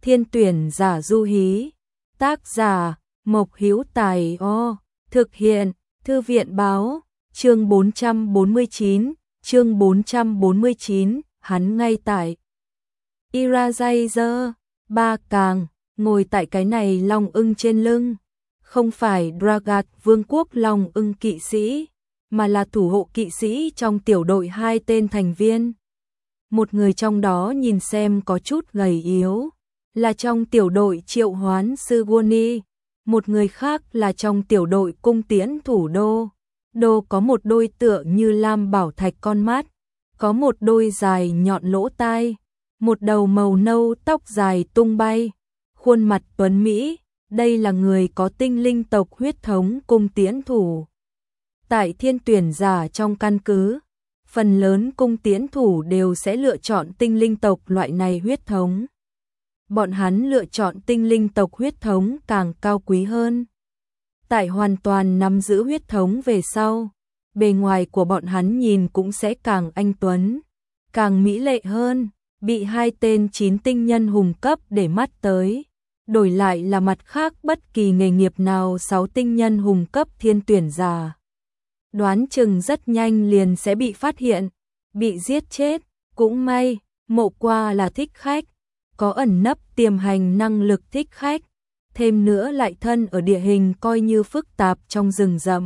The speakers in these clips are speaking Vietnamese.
Thiên tuyển giả Du Hí. Tác giả Mộc Hữu Tài. Thực hiện Thư viện báo. Chương 449, hắn ngay tại Irajazer, Ba Càng, ngồi tại cái này long ưng trên lưng, không phải Dragat vương quốc long ưng kỵ sĩ, mà là thủ hộ kỵ sĩ trong tiểu đội 2 tên thành viên. Một người trong đó nhìn xem có chút gầy yếu, là trong tiểu đội triệu hoán sư Goni, một người khác là trong tiểu đội cung tiễn thủ đô. Đô có một đôi tựa như lam bảo thạch con mắt, có một đôi dài nhọn lỗ tai, một đầu màu nâu tóc dài tung bay, khuôn mặt tuấn mỹ, đây là người có tinh linh tộc huyết thống cung tiễn thủ. Tại thiên tuyển giả trong căn cứ, phần lớn cung tiễn thủ đều sẽ lựa chọn tinh linh tộc loại này huyết thống. Bọn hắn lựa chọn tinh linh tộc huyết thống càng cao quý hơn. Tại hoàn toàn nắm giữ huyết thống về sau, bề ngoài của bọn hắn nhìn cũng sẽ càng anh tuấn, càng mỹ lệ hơn, bị 2 tên 9 tinh nhân hùng cấp để mắt tới. Đổi lại là mặt khác bất kỳ nghề nghiệp nào 6 tinh nhân hùng cấp thiên tuyển giả, đoán chừng rất nhanh liền sẽ bị phát hiện, bị giết chết. Cũng may, Mộ Qua là thích khách, có ẩn nấp tiềm hành năng lực thích khách, thêm nữa lại thân ở địa hình coi như phức tạp trong rừng rậm.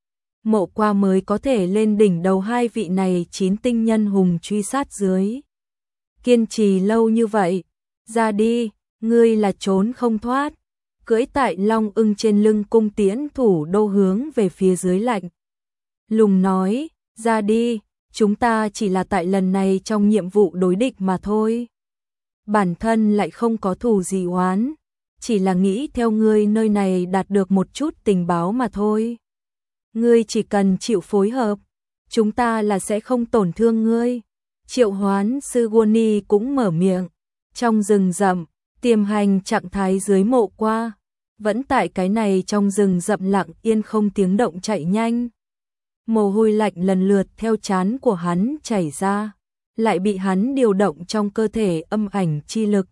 Mộ Qua mới có thể lên đỉnh đầu 2 vị này 9 tinh nhân hùng truy sát dưới. Kiên trì lâu như vậy, ra đi, ngươi là trốn không thoát. Cưỡi tại long ưng trên lưng cung tiễn thủ đô hướng về phía dưới lạnh lùng nói, ra đi, chúng ta chỉ là tại lần này trong nhiệm vụ đối địch mà thôi. Bản thân lại không có thù gì oán, chỉ là nghĩ theo ngươi nơi này đạt được một chút tình báo mà thôi. Ngươi chỉ cần chịu phối hợp, chúng ta là sẽ không tổn thương ngươi. Triệu hoán sư Goni cũng mở miệng. Trong rừng rậm, tiềm hành trạng thái dưới Mộ Qua, vẫn tại cái này trong rừng rậm lặng yên không tiếng động chạy nhanh. Mồ hôi lạnh lần lượt theo trán của hắn chảy ra, lại bị hắn điều động trong cơ thể âm ảnh chi lực.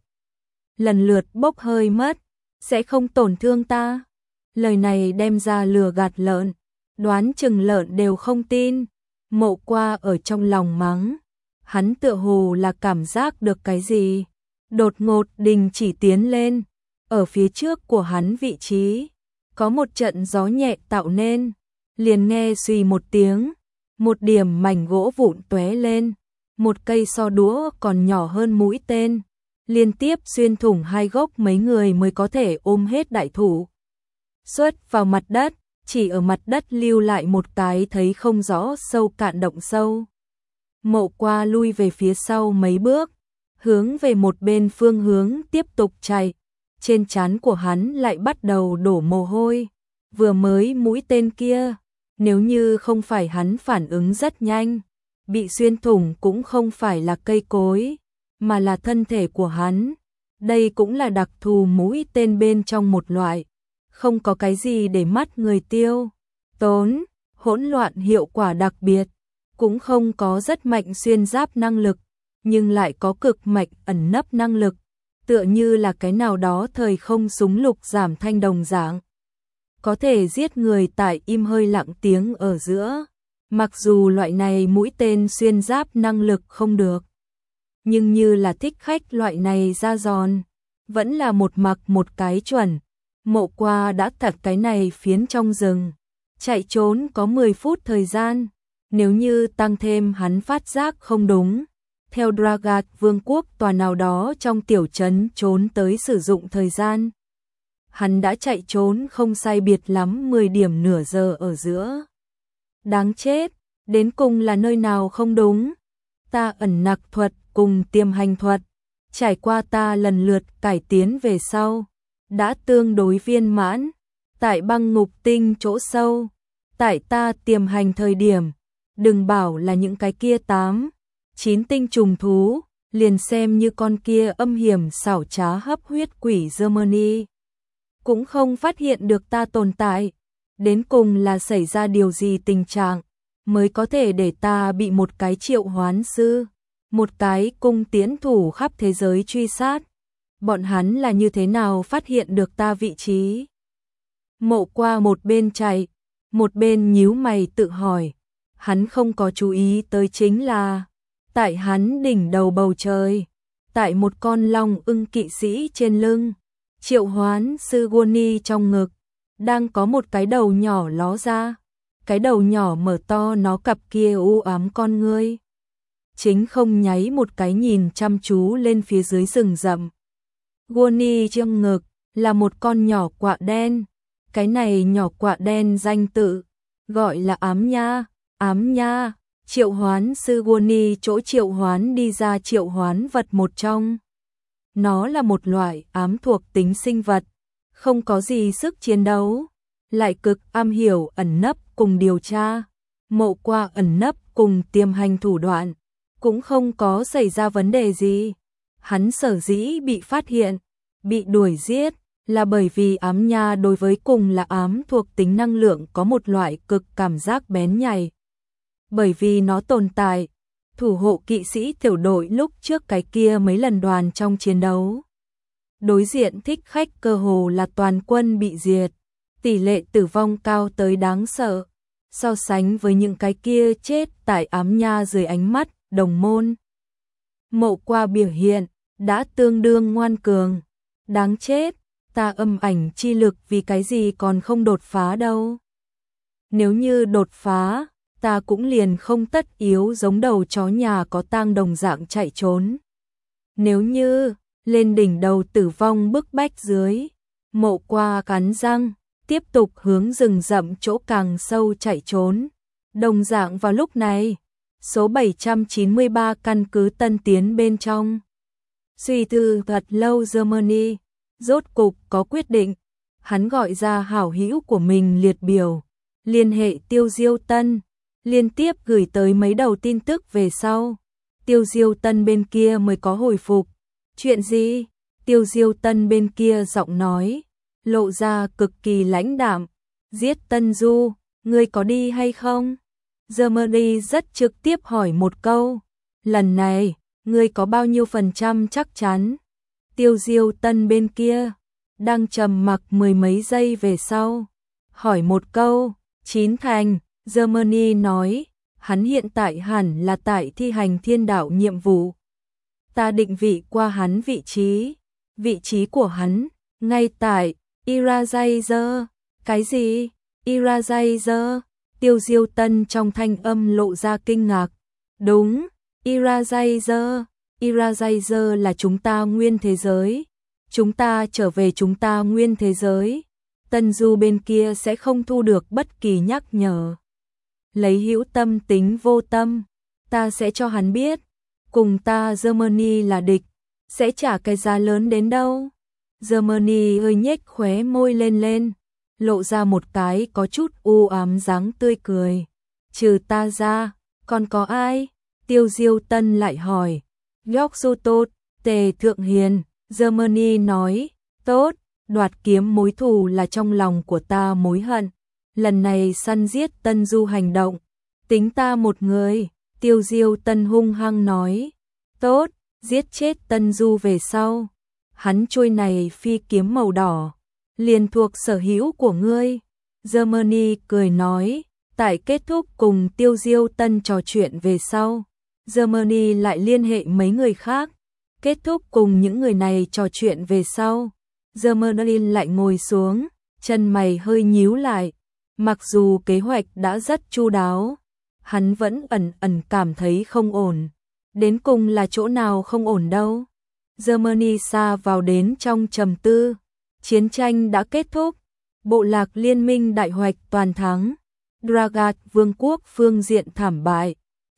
Lần lượt bốc hơi mất, sẽ không tổn thương ta. Lời này đem ra lừa gạt lợn, đoán chừng lợn đều không tin. Mộ Qua ở trong lòng mắng, hắn tựa hồ là cảm giác được cái gì, đột ngột đình chỉ tiến lên. Ở phía trước của hắn vị trí, có một trận gió nhẹ tạo nên, liền nghe xùy một tiếng, một điểm mảnh gỗ vụn tóe lên, một cây so đũa còn nhỏ hơn mũi tên, liên tiếp xuyên thủng 2 gốc mấy người mới có thể ôm hết đại thủ. Xuất vào mặt đất, chỉ ở mặt đất lưu lại một cái thấy không rõ sâu cạn động sâu. Mộ Qua lui về phía sau mấy bước, hướng về một bên phương hướng tiếp tục chạy. Trên trán của hắn lại bắt đầu đổ mồ hôi. Vừa mới mũi tên kia, nếu như không phải hắn phản ứng rất nhanh, bị xuyên thủng cũng không phải là cây cối, mà là thân thể của hắn. Đây cũng là đặc thù mũi tên bên trong một loại, không có cái gì để mắt người tiêu tốn, hỗn loạn hiệu quả đặc biệt, cũng không có rất mạnh xuyên giáp năng lực, nhưng lại có cực mạnh ẩn nấp năng lực, tựa như là cái nào đó thời không súng lục giảm thanh đồng dạng, có thể giết người tại im hơi lặng tiếng ở giữa. Mặc dù loại này mũi tên xuyên giáp năng lực không được, nhưng như là thích khách loại này ra giòn, vẫn là một mặc một cái chuẩn. Mộ Qua đã thật cái này phiến trong rừng, chạy trốn có 10 phút thời gian. Nếu như tăng thêm hắn phát giác không đúng, theo Dragat vương quốc tòa nào đó trong tiểu trấn trốn tới sử dụng thời gian, hắn đã chạy trốn không sai biệt lắm 10 điểm nửa giờ ở giữa. Đáng chết, đến cùng là nơi nào không đúng? Ta ẩn nặc thuật cùng tiềm hành thuật, trải qua ta lần lượt cải tiến về sau, đã tương đối viên mãn. Tại băng ngục tinh chỗ sâu, tại ta tiềm hành thời điểm, đừng bảo là những cái kia 8, 9 tinh trùng thú, liền xem như con kia âm hiểm xảo trá hấp huyết quỷ Germany, cũng không phát hiện được ta tồn tại. Đến cùng là xảy ra điều gì tình trạng, mới có thể để ta bị một cái triệu hoán sư, một cái cung tiễn thủ khắp thế giới truy sát. bọn hắn là như thế nào phát hiện được ta vị trí? Mộ Qua một bên chạy, một bên nhíu mày tự hỏi, hắn không có chú ý tới chính là, tại hắn đỉnh đầu bầu trời, tại một con long ưng kỵ sĩ trên lưng, triệu hoán sư Goni trong ngực, đang có một cái đầu nhỏ ló ra, cái đầu nhỏ mở to nó cặp kia u ám con ngươi. Chính không nháy một cái nhìn chăm chú lên phía dưới rừng rậm. Goni trong ngực là một con nhỏ quạ đen, cái này nhỏ quạ đen danh tự gọi là Ám Nha, triệu hoán sư Goni chỗ triệu hoán đi ra triệu hoán vật một trong. Nó là một loại ám thuộc tính sinh vật, không có gì sức chiến đấu, lại cực am hiểu ẩn nấp cùng điều tra. Mộ Qua ẩn nấp cùng tiềm hành thủ đoạn, cũng không có xảy ra vấn đề gì. Hắn sở dĩ bị phát hiện, bị đuổi giết, là bởi vì Ám Nha đối với cùng là ám thuộc tính năng lượng có một loại cực cảm giác bén nhạy. Bởi vì nó tồn tại, thủ hộ kỵ sĩ tiểu đội lúc trước cái kia mấy lần đoàn trong chiến đấu. Đối diện thích khách cơ hồ là toàn quân bị diệt, tỷ lệ tử vong cao tới đáng sợ, so sánh với những cái kia chết tại Ám Nha dưới ánh mắt đồng môn. Mộ Qua biểu hiện đã tương đương ngoan cường, đáng chết, ta âm ảnh chi lực vì cái gì còn không đột phá đâu. Nếu như đột phá, ta cũng liền không tất yếu giống đầu chó nhà có tang đồng dạng chạy trốn. Nếu như lên đỉnh đầu tử vong bức bách dưới, Mộ Qua cắn răng, tiếp tục hướng rừng rậm chỗ càng sâu chạy trốn. Đồng dạng vào lúc này, số 793 căn cứ Tân Tiến bên trong. Suy tư thật lâu Germany, rốt cục có quyết định, hắn gọi ra hảo hữu của mình liệt biểu, liên hệ Tiêu Diêu Tân, liên tiếp gửi tới mấy đầu tin tức về sau. Tiêu Diêu Tân bên kia mới có hồi phục. Chuyện gì? Tiêu Diêu Tân bên kia giọng nói, lộ ra cực kỳ lãnh đạm. Giết Tân Du, ngươi có đi hay không? Germany rất trực tiếp hỏi một câu. Lần này, ngươi có bao nhiêu % chắc chắn? Tiêu Diêu Tân bên kia, đang trầm mặc mười mấy giây về sau. Hỏi một câu, 9 thành, Germany nói, hắn hiện tại hẳn là tại thi hành thiên đạo nhiệm vụ. Ta định vị qua hắn vị trí của hắn, ngay tại Irajazer. Cái gì? Irajazer? Tiêu Diêu Tân trong thanh âm lộ ra kinh ngạc. Đúng, Irajazer. Irajazer là chúng ta nguyên thế giới. Chúng ta trở về chúng ta nguyên thế giới. Tân Du bên kia sẽ không thu được bất kỳ nhắc nhở. Lấy hữu tâm tính vô tâm, ta sẽ cho hắn biết, cùng ta Germany là địch, sẽ trả cái giá lớn đến đâu. Germany hơi nhếch khóe môi lên, lộ ra một cái có chút u ám dáng tươi cười. Trừ ta ra, còn có ai? Tiêu Diêu Tân lại hỏi. York Du Tốt, Tề Thượng Hiền. Germany nói, tốt, đoạt kiếm mối thù là trong lòng của ta mối hận. Lần này săn giết Tân Du hành động, tính ta một người. Tiêu Diêu Tân hung hăng nói, tốt, giết chết Tân Du về sau, hắn trôi này phi kiếm màu đỏ, liền thuộc sở hữu của ngươi. Germany cười nói, tại kết thúc cùng Tiêu Diêu Tân trò chuyện về sau, Germany lại liên hệ mấy người khác, kết thúc cùng những người này trò chuyện về sau, Germany lại ngồi xuống, chân mày hơi nhíu lại. Mặc dù kế hoạch đã rất chu đáo, hắn vẫn ẩn cảm thấy không ổn. Đến cùng là chỗ nào không ổn đâu? Germany xa vào đến trong trầm tư. Chiến tranh đã kết thúc, bộ lạc liên minh đại hoạch toàn thắng, Dragat vương quốc phương diện thảm bại,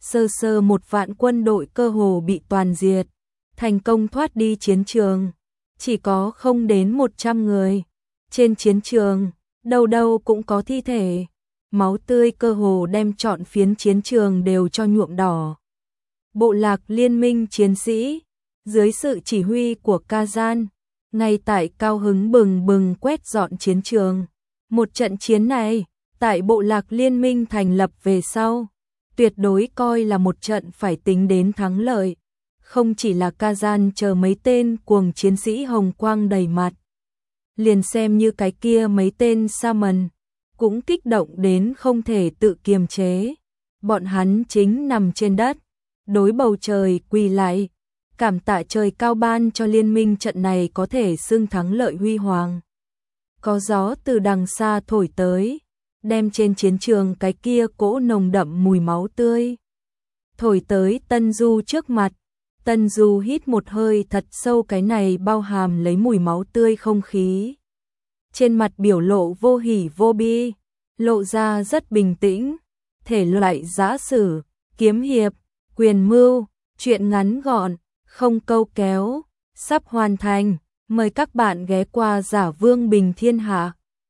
sơ một vạn quân đội cơ hồ bị toàn diệt, thành công thoát đi chiến trường, chỉ có không đến 100 người. Trên chiến trường, đâu đâu cũng có thi thể, máu tươi cơ hồ đem trọn phiến chiến trường đều cho nhuộm đỏ. Bộ lạc liên minh chiến sĩ, dưới sự chỉ huy của Kazan, ngay tại cao hứng bừng bừng quét dọn chiến trường. Một trận chiến này, tại bộ lạc liên minh thành lập về sau, tuyệt đối coi là một trận phải tính đến thắng lợi. không chỉ là Kazan chờ mấy tên cuồng chiến sĩ hồng quang đầy mặt. Liền xem như cái kia mấy tên Saman, cũng kích động đến không thể tự kiềm chế. Bọn hắn chính nằm trên đất, đối bầu trời quỳ lại, cảm tạ trời cao ban cho liên minh trận này có thể xưng thắng lợi huy hoàng. Có gió từ đằng xa thổi tới, đem trên chiến trường cái kia cỗ nồng đậm mùi máu tươi thổi tới Tân Du trước mặt. Tân Du hít một hơi thật sâu cái này bao hàm lấy mùi máu tươi không khí. Trên mặt biểu lộ vô hỉ vô bi, lộ ra rất bình tĩnh. Thể loại giã sử, kiếm hiệp, quyền mưu, truyện ngắn gọn, không câu kéo, sắp hoàn thành. Mời các bạn ghé qua Giả Vương Bình Thiên Hạ.